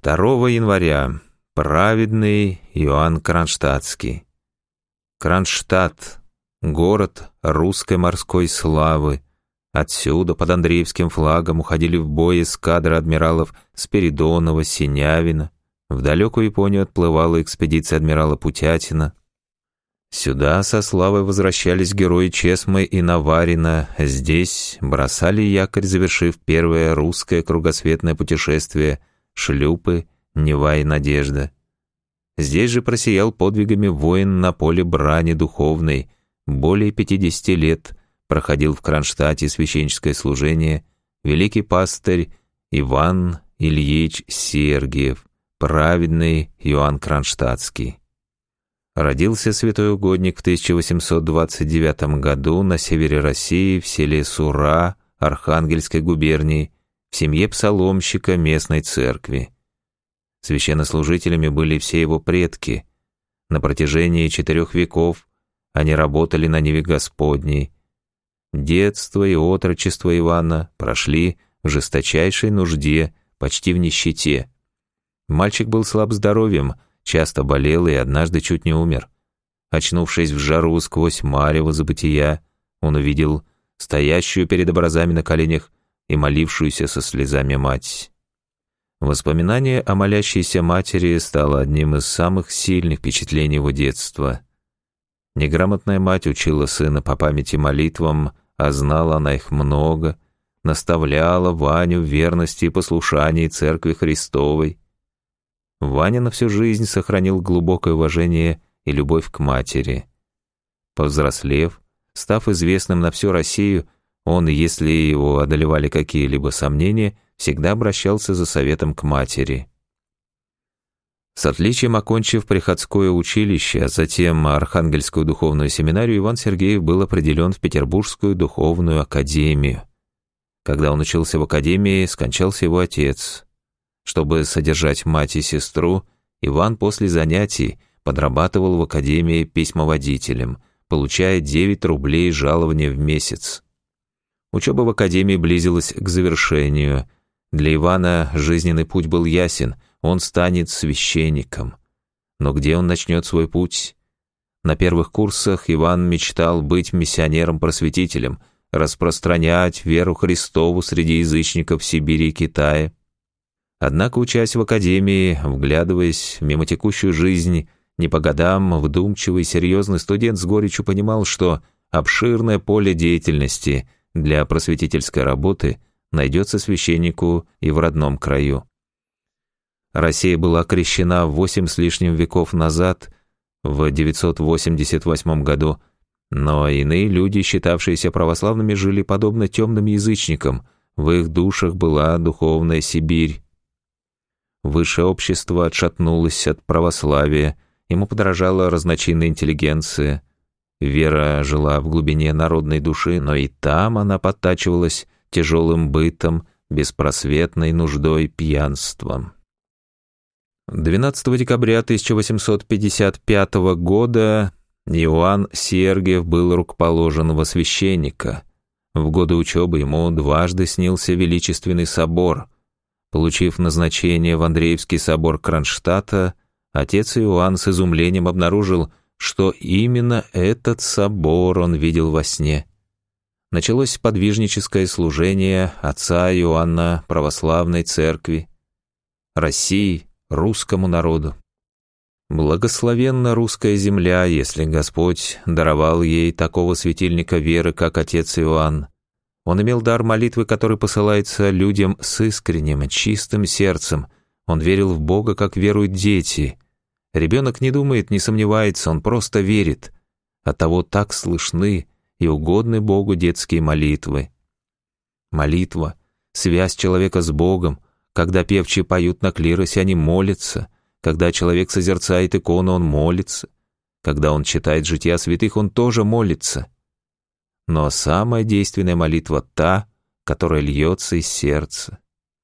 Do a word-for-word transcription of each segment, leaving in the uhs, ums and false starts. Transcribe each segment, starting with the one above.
второго января. Праведный Иоанн Кронштадтский. Кронштадт — город русской морской славы. Отсюда под Андреевским флагом уходили в бой эскадры адмиралов Спиридонова, Синявина. В далекую Японию отплывала экспедиция адмирала Путятина. Сюда со славой возвращались герои Чесмы и Наварина. Здесь бросали якорь, завершив первое русское кругосветное путешествие, шлюпы Нева и Надежда. Здесь же просиял подвигами воин на поле брани духовной. Более пятидесяти лет проходил в Кронштадте священническое служение великий пастырь Иван Ильич Сергиев, праведный Иоанн Кронштадтский. Родился святой угодник в тысяча восемьсот двадцать девятом году на севере России в селе Сура Архангельской губернии в семье псаломщика местной церкви. Священнослужителями были все его предки. На протяжении четырех веков они работали на ниве Господней. Детство и отрочество Ивана прошли в жесточайшей нужде, почти в нищете. Мальчик был слаб здоровьем, часто болел и однажды чуть не умер. Очнувшись в жару сквозь марево забытия, он увидел стоящую перед образами на коленях и молившуюся со слезами мать. Воспоминание о молящейся матери стало одним из самых сильных впечатлений его детства. Неграмотная мать учила сына по памяти молитвам, а знала она их много, наставляла Ваню в верности и послушании Церкви Христовой. Ваня на всю жизнь сохранил глубокое уважение и любовь к матери. Повзрослев, став известным на всю Россию, он, если его одолевали какие-либо сомнения, всегда обращался за советом к матери. С отличием окончив приходское училище, а затем Архангельскую духовную семинарию, Иван Сергеев был определен в Петербургскую духовную академию. Когда он учился в академии, скончался его отец. Чтобы содержать мать и сестру, Иван после занятий подрабатывал в академии письмоводителем, получая девять рублей жалования в месяц. Учеба в академии близилась к завершению. Для Ивана жизненный путь был ясен, он станет священником. Но где он начнет свой путь? На первых курсах Иван мечтал быть миссионером-просветителем, распространять веру Христову среди язычников в Сибири и Китае. Однако, учась в академии, вглядываясь в мимо текущую жизнь, не по годам, вдумчивый, серьезный студент с горечью понимал, что обширное поле деятельности для просветительской работы найдется священнику и в родном краю. Россия была крещена восемь с лишним веков назад, в девятьсот восемьдесят восьмом году, но иные люди, считавшиеся православными, жили подобно темным язычникам, в их душах была духовная Сибирь. Высшее общество отшатнулось от православия, ему подражала разночинная интеллигенция. Вера жила в глубине народной души, но и там она подтачивалась тяжелым бытом, беспросветной нуждой, пьянством. двенадцатого декабря тысяча восемьсот пятьдесят пятого года Иоанн Сергиев был рукоположен во священника. В годы учебы ему дважды снился величественный собор. Получив назначение в Андреевский собор Кронштадта, отец Иоанн с изумлением обнаружил, что именно этот собор он видел во сне. Началось подвижническое служение отца Иоанна православной церкви, России, русскому народу. Благословенна русская земля, если Господь даровал ей такого светильника веры, как отец Иоанн. Он имел дар молитвы, который посылается людям с искренним, чистым сердцем. Он верил в Бога, как веруют дети. Ребенок не думает, не сомневается, он просто верит. Оттого так слышны и угодны Богу детские молитвы. Молитва — связь человека с Богом. Когда певчие поют на клиросе, они молятся. Когда человек созерцает икону, он молится. Когда он читает жития святых, он тоже молится. Но самая действенная молитва та, которая льется из сердца.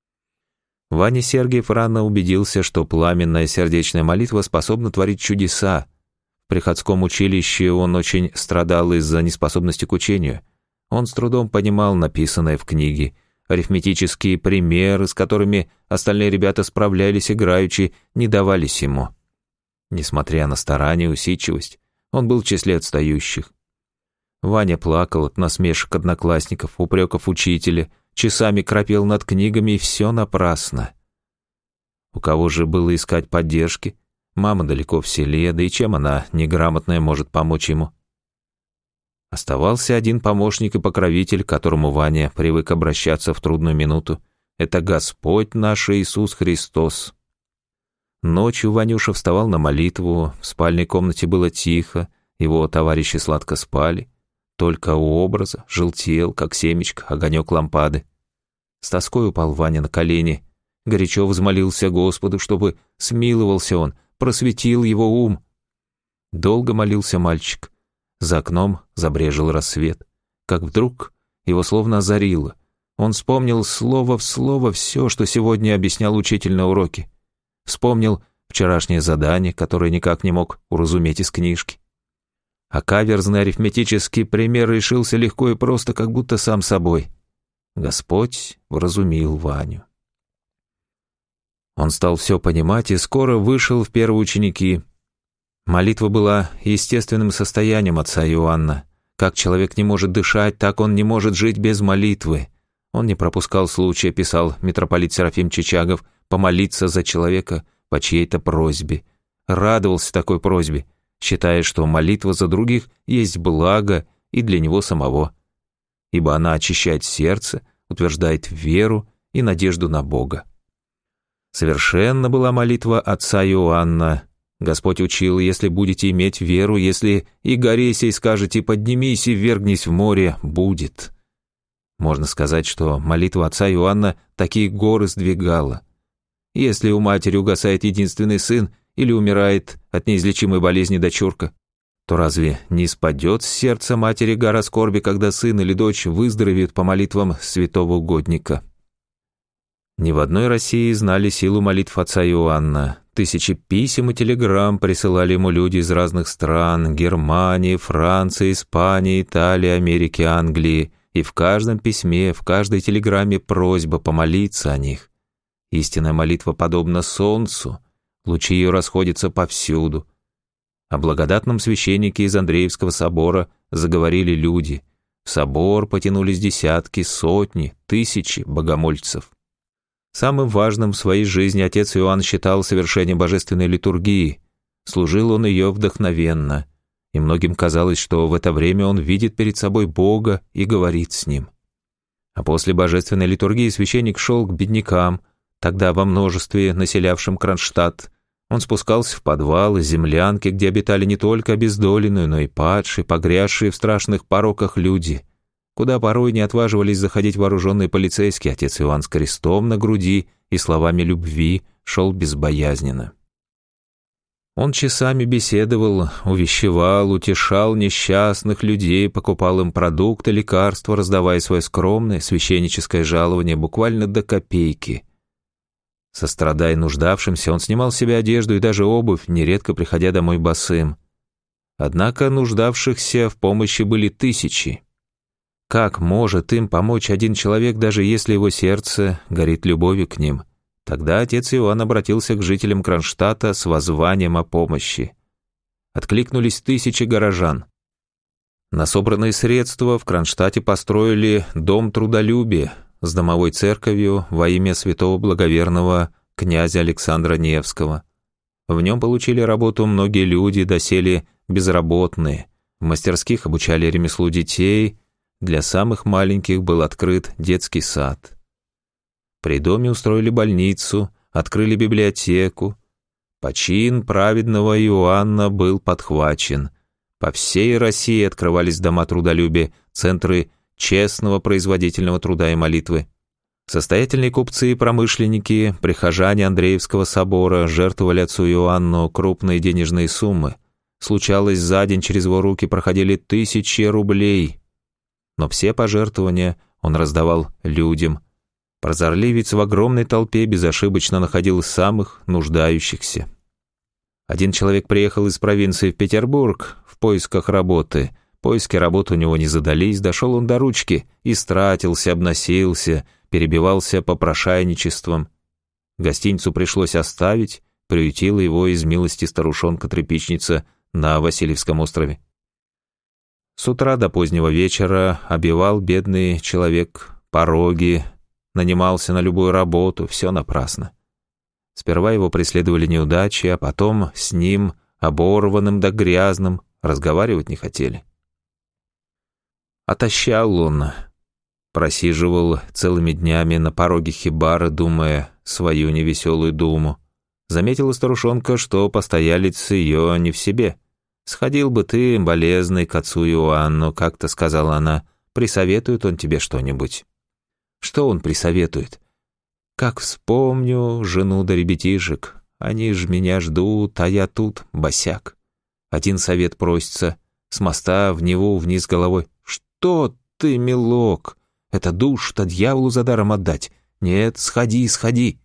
Ваня Сергиев рано убедился, что пламенная сердечная молитва способна творить чудеса. В приходском училище он очень страдал из-за неспособности к учению. Он с трудом понимал написанное в книге, арифметические примеры, с которыми остальные ребята справлялись играючи, не давались ему. Несмотря на старание и усидчивость, он был в числе отстающих. Ваня плакал от насмешек одноклассников, упреков учителя, часами крапел над книгами, и все напрасно. У кого же было искать поддержки? Мама далеко в селе, да и чем она, неграмотная, может помочь ему? Оставался один помощник и покровитель, к которому Ваня привык обращаться в трудную минуту. Это Господь наш Иисус Христос. Ночью Ванюша вставал на молитву, в спальной комнате было тихо, его товарищи сладко спали. Только у образа желтел, как семечко, огонек лампады. С тоской упал Ваня на колени, горячо взмолился Господу, чтобы смиловался он, просветил его ум. Долго молился мальчик. За окном забрежил рассвет. Как вдруг его словно озарило. Он вспомнил слово в слово все, что сегодня объяснял учитель на уроке. Вспомнил вчерашнее задание, которое никак не мог уразуметь из книжки. А каверзный арифметический пример решился легко и просто, как будто сам собой. Господь вразумил Ваню. Он стал все понимать и скоро вышел в первые ученики. Молитва была естественным состоянием отца Иоанна. Как человек не может дышать, так он не может жить без молитвы. Он не пропускал случая, писал митрополит Серафим Чичагов, помолиться за человека по чьей-то просьбе. Радовался такой просьбе, считая, что молитва за других есть благо и для него самого, ибо она очищает сердце, утверждает веру и надежду на Бога. Совершенна была молитва отца Иоанна. Господь учил: если будете иметь веру, если и горе сей скажете: поднимись и ввергнись в море, будет. Можно сказать, что молитва отца Иоанна такие горы сдвигала. Если у матери угасает единственный сын или умирает от неизлечимой болезни дочурка, то разве не спадет с сердца матери гора скорби, когда сын или дочь выздоровеют по молитвам святого угодника? Ни в одной России знали силу молитв отца Иоанна. Тысячи писем и телеграмм присылали ему люди из разных стран: Германии, Франции, Испании, Италии, Америки, Англии. И в каждом письме, в каждой телеграмме просьба помолиться о них. Истинная молитва подобна солнцу, лучи ее расходятся повсюду. О благодатном священнике из Андреевского собора заговорили люди. В собор потянулись десятки, сотни, тысячи богомольцев. Самым важным в своей жизни отец Иоанн считал совершение божественной литургии. Служил он ее вдохновенно, и многим казалось, что в это время он видит перед собой Бога и говорит с ним. А после божественной литургии священник шел к беднякам, тогда во множестве населявшим Кронштадт. Он спускался в подвалы, землянки, где обитали не только обездоленные, но и падшие, погрязшие в страшных пороках люди, куда порой не отваживались заходить вооруженные полицейские. Отец Иоанн с крестом на груди и словами любви шел безбоязненно. Он часами беседовал, увещевал, утешал несчастных людей, покупал им продукты, лекарства, раздавая свое скромное священническое жалование буквально до копейки. Сострадая нуждавшимся, он снимал с себя одежду и даже обувь, нередко приходя домой босым. Однако нуждавшихся в помощи были тысячи. Как может им помочь один человек, даже если его сердце горит любовью к ним? Тогда отец Иоанн обратился к жителям Кронштадта с воззванием о помощи. Откликнулись тысячи горожан. На собранные средства в Кронштадте построили дом трудолюбия с домовой церковью во имя святого благоверного князя Александра Невского. В нем получили работу многие люди, доселе безработные. В мастерских обучали ремеслу детей. Для самых маленьких был открыт детский сад. При доме устроили больницу, открыли библиотеку. Почин праведного Иоанна был подхвачен. По всей России открывались дома трудолюбия, центры честного производительного труда и молитвы. Состоятельные купцы и промышленники, прихожане Андреевского собора жертвовали отцу Иоанну крупные денежные суммы. Случалось, за день через его руки проходили тысячи рублей. Но все пожертвования он раздавал людям. Прозорливец в огромной толпе безошибочно находил самых нуждающихся. Один человек приехал из провинции в Петербург в поисках работы. Поиски работы у него не задались, дошел он до ручки, истратился, обносился, перебивался попрошайничеством. Гостиницу пришлось оставить, приютила его из милости старушонка-тряпичница на Васильевском острове. С утра до позднего вечера обивал бедный человек пороги, нанимался на любую работу, все напрасно. Сперва его преследовали неудачи, а потом с ним, оборванным да грязным, разговаривать не хотели. Отощал он, просиживал целыми днями на пороге хибары, думая свою невеселую думу. Заметила старушонка, что постоялец ее не в себе. «Сходил бы ты, болезный, к отцу Иоанну», — как-то сказала она, — «присоветует он тебе что-нибудь». Что он присоветует? Как вспомню жену да ребятишек, они ж меня ждут, а я тут босяк. Один совет просится, с моста в Неву вниз головой. Что ты, милок, это душ-то дьяволу за даром отдать. Нет, сходи, сходи.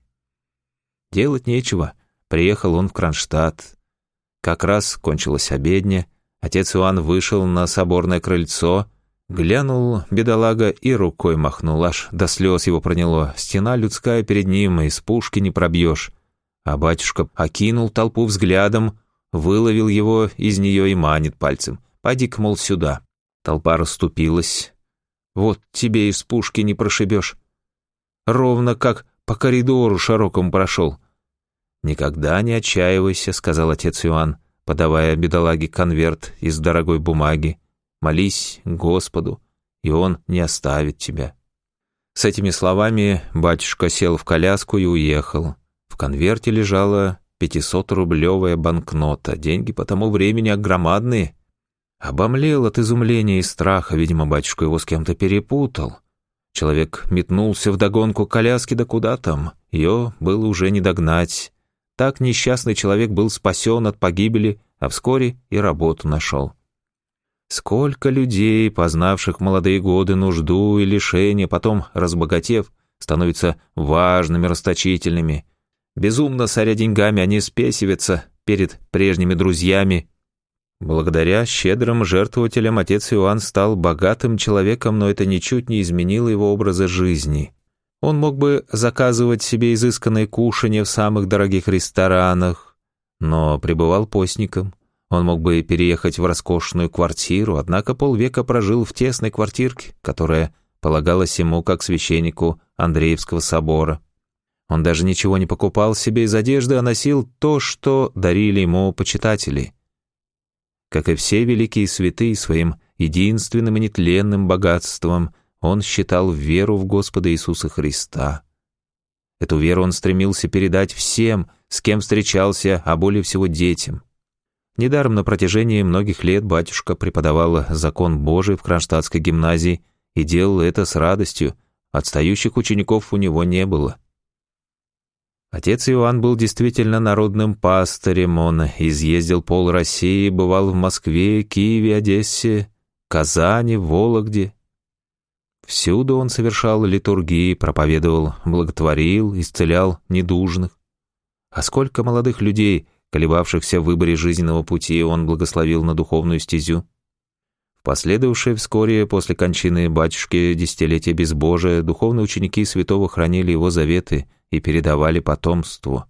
Делать нечего, приехал он в Кронштадт. Как раз кончилась обедня, отец Иоанн вышел на соборное крыльцо, глянул бедолага и рукой махнул, аж до слез его проняло. Стена людская перед ним, из пушки не пробьешь. А батюшка окинул толпу взглядом, выловил его из нее и манит пальцем. «Пойди-ка, мол, сюда». Толпа расступилась. «Вот тебе из пушки не прошибешь. Ровно как по коридору широкому прошел». «Никогда не отчаивайся», — сказал отец Иоанн, подавая бедолаге конверт из дорогой бумаги. «Молись Господу, и Он не оставит тебя». С этими словами батюшка сел в коляску и уехал. В конверте лежала пятисотрублевая банкнота, деньги по тому времени огромадные. Обомлел от изумления и страха, видимо, батюшка его с кем-то перепутал. Человек метнулся вдогонку коляски, да куда там, ее было уже не догнать. Так несчастный человек был спасен от погибели, а вскоре и работу нашел. Сколько людей, познавших в молодые годы нужду и лишения, потом, разбогатев, становятся важными, расточительными. Безумно соря деньгами, они спесивятся перед прежними друзьями. Благодаря щедрым жертвователям отец Иоанн стал богатым человеком, но это ничуть не изменило его образа жизни. Он мог бы заказывать себе изысканные кушанья в самых дорогих ресторанах, но пребывал постником. Он мог бы переехать в роскошную квартиру, однако полвека прожил в тесной квартирке, которая полагалась ему как священнику Андреевского собора. Он даже ничего не покупал себе из одежды, а носил то, что дарили ему почитатели. Как и все великие святые, своим единственным и нетленным богатством он считал веру в Господа Иисуса Христа. Эту веру он стремился передать всем, с кем встречался, а более всего детям. Недаром на протяжении многих лет батюшка преподавал закон Божий в Кронштадтской гимназии и делал это с радостью, отстающих учеников у него не было. Отец Иоанн был действительно народным пастырем, он изъездил пол России, бывал в Москве, Киеве, Одессе, Казани, Вологде. Всюду он совершал литургии, проповедовал, благотворил, исцелял недужных. А сколько молодых людей, колебавшихся в выборе жизненного пути, он благословил на духовную стезю. В последовавшее вскоре после кончины батюшки десятилетия безбожия духовные ученики святого хранили его заветы и передавали потомству.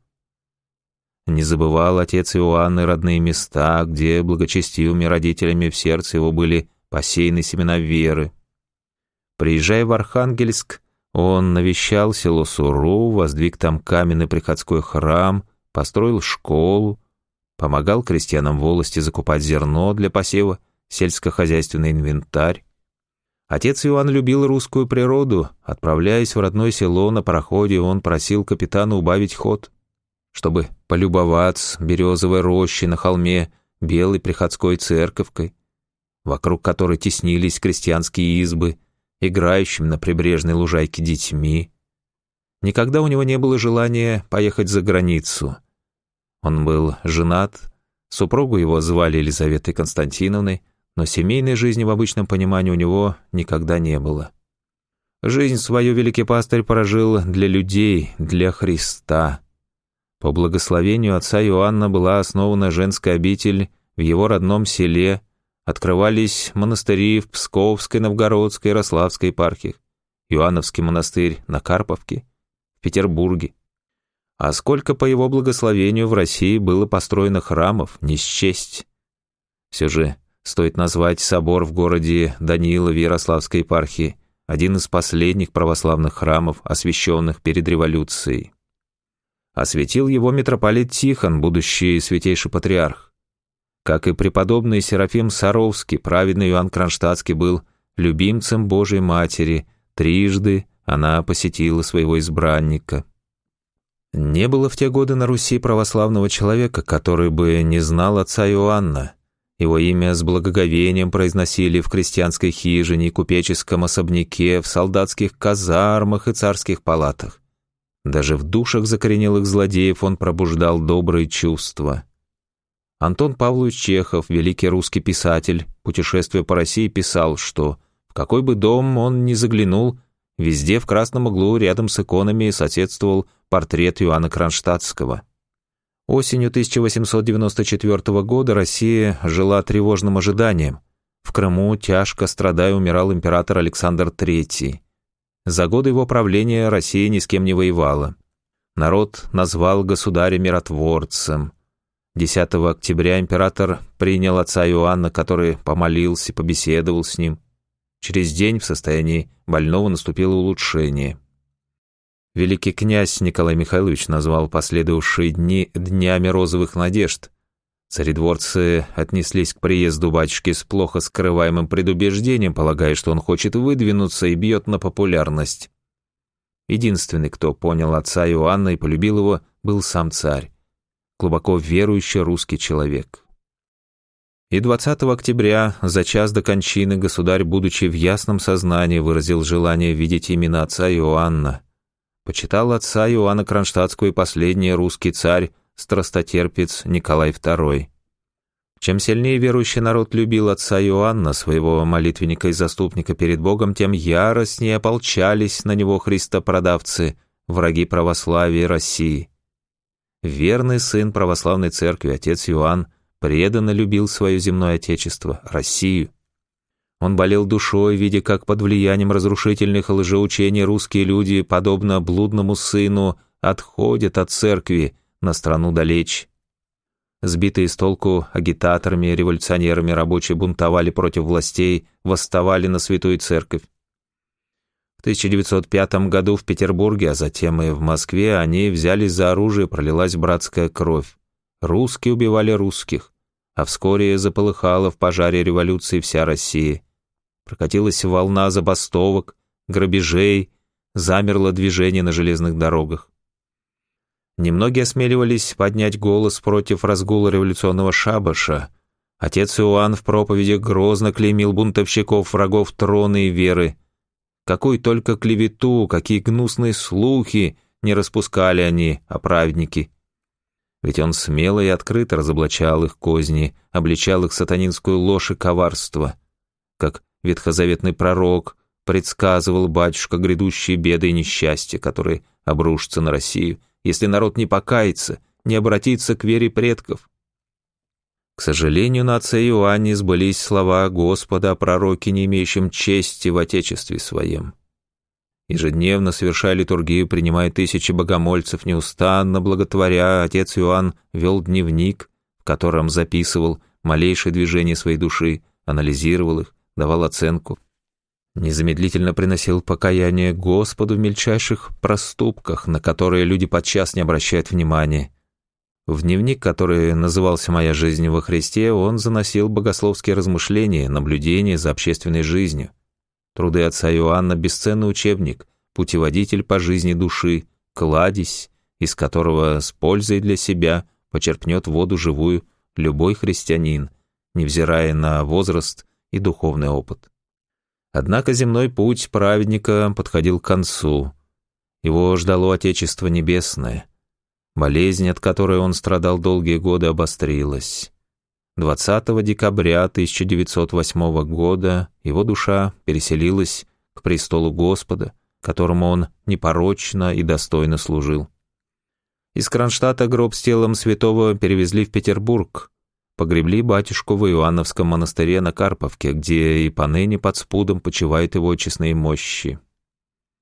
Не забывал отец Иоанн и родные места, где благочестивыми родителями в сердце его были посеяны семена веры. Приезжая в Архангельск, он навещал село Суру, воздвиг там каменный приходской храм, построил школу, помогал крестьянам волости закупать зерно для посева, сельскохозяйственный инвентарь. Отец Иоанн любил русскую природу. Отправляясь в родное село на пароходе, он просил капитана убавить ход, чтобы полюбоваться березовой рощей на холме, белой приходской церковкой, вокруг которой теснились крестьянские избы, играющими на прибрежной лужайке детьми. Никогда у него не было желания поехать за границу. Он был женат, супругу его звали Елизаветой Константиновной, но семейной жизни в обычном понимании у него никогда не было. Жизнь свою великий пастырь прожил для людей, для Христа. По благословению отца Иоанна была основана женская обитель в его родном селе, открывались монастыри в Псковской, Новгородской, Ярославской епархиях, Иоанновский монастырь на Карповке, в Петербурге. А сколько по его благословению в России было построено храмов, не счесть. Все же стоит назвать собор в городе Данилове Ярославской епархии, один из последних православных храмов, освященных перед революцией. Осветил его митрополит Тихон, будущий святейший патриарх. Как и преподобный Серафим Саровский, праведный Иоанн Кронштадтский был любимцем Божией Матери, трижды она посетила своего избранника. Не было в те годы на Руси православного человека, который бы не знал отца Иоанна. Его имя с благоговением произносили в крестьянской хижине, купеческом особняке, в солдатских казармах и царских палатах. Даже в душах закоренелых злодеев он пробуждал добрые чувства. Антон Павлович Чехов, великий русский писатель, путешествуя по России, писал, что в какой бы дом он ни заглянул, везде в красном углу рядом с иконами соседствовал портрет Иоанна Кронштадтского. Осенью тысяча восемьсот девяносто четвёртого года Россия жила тревожным ожиданием. В Крыму, тяжко страдая, умирал император Александр Третий. За годы его правления Россия ни с кем не воевала. Народ назвал государя миротворцем. десятого октября император принял отца Иоанна, который помолился, побеседовал с ним. Через день в состоянии больного наступило улучшение. Великий князь Николай Михайлович назвал последовавшие дни «днями розовых надежд». Царедворцы отнеслись к приезду батюшки с плохо скрываемым предубеждением, полагая, что он хочет выдвинуться и бьет на популярность. Единственный, кто понял отца Иоанна и полюбил его, был сам царь, глубоко верующий русский человек. И двадцатого октября, за час до кончины, государь, будучи в ясном сознании, выразил желание видеть именно отца Иоанна. Почитал отца Иоанна Кронштадтского и последний русский царь, страстотерпец Николай Второй. Чем сильнее верующий народ любил отца Иоанна, своего молитвенника и заступника перед Богом, тем яростнее ополчались на него христопродавцы, враги православия и России. Верный сын православной церкви, отец Иоанн, преданно любил свое земное отечество, Россию. Он болел душой, видя, как под влиянием разрушительных лжеучений русские люди, подобно блудному сыну, отходят от церкви на страну далече. Сбитые с толку агитаторами, революционерами, рабочие бунтовали против властей, восставали на святую церковь. В тысяча девятьсот пятом году в Петербурге, а затем и в Москве, они взялись за оружие, пролилась братская кровь. Русские убивали русских, а вскоре заполыхала в пожаре революции вся Россия. Прокатилась волна забастовок, грабежей, замерло движение на железных дорогах. Немногие осмеливались поднять голос против разгула революционного шабаша. Отец Иоанн в проповедях грозно клеймил бунтовщиков, врагов трона и веры. Какую только клевету, какие гнусные слухи не распускали они, а праведники. Ведь он смело и открыто разоблачал их козни, обличал их сатанинскую ложь и коварство. Как ветхозаветный пророк предсказывал батюшка грядущие беды и несчастья, которые обрушатся на Россию, если народ не покается, не обратится к вере предков. К сожалению, на отце Иоанне сбылись слова Господа о пророке, не имеющем чести в отечестве своем. Ежедневно, совершая литургию, принимая тысячи богомольцев, неустанно благотворя, отец Иоанн вел дневник, в котором записывал малейшие движения своей души, анализировал их, давал оценку. Незамедлительно приносил покаяние Господу в мельчайших проступках, на которые люди подчас не обращают внимания. В дневник, который назывался «Моя жизнь во Христе», он заносил богословские размышления, наблюдения за общественной жизнью. Труды отца Иоанна — бесценный учебник, путеводитель по жизни души, кладезь, из которого с пользой для себя почерпнет воду живую любой христианин, невзирая на возраст и духовный опыт. Однако земной путь праведника подходил к концу. Его ждало Отечество Небесное. Болезнь, от которой он страдал долгие годы, обострилась. двадцатого декабря тысяча девятьсот восьмого года его душа переселилась к престолу Господа, которому он непорочно и достойно служил. Из Кронштадта гроб с телом святого перевезли в Петербург. Погребли батюшку в Иоанновском монастыре на Карповке, где и поныне под спудом почивают его честные мощи.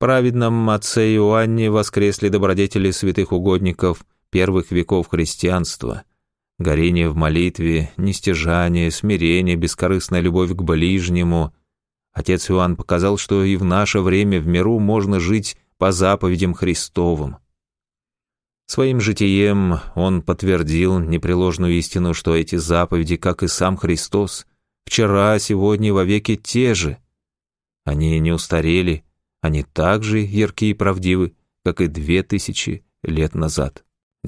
праведном отце Иоанне воскресли добродетели святых угодников первых веков христианства. Горение в молитве, нестяжание, смирение, бескорыстная любовь к ближнему. Отец Иоанн показал, что и в наше время в миру можно жить по заповедям Христовым. Своим житием он подтвердил непреложную истину, что эти заповеди, как и сам Христос, вчера, сегодня и вовеки те же. Они не устарели, они так же ярки и правдивы, как и две тысячи лет назад.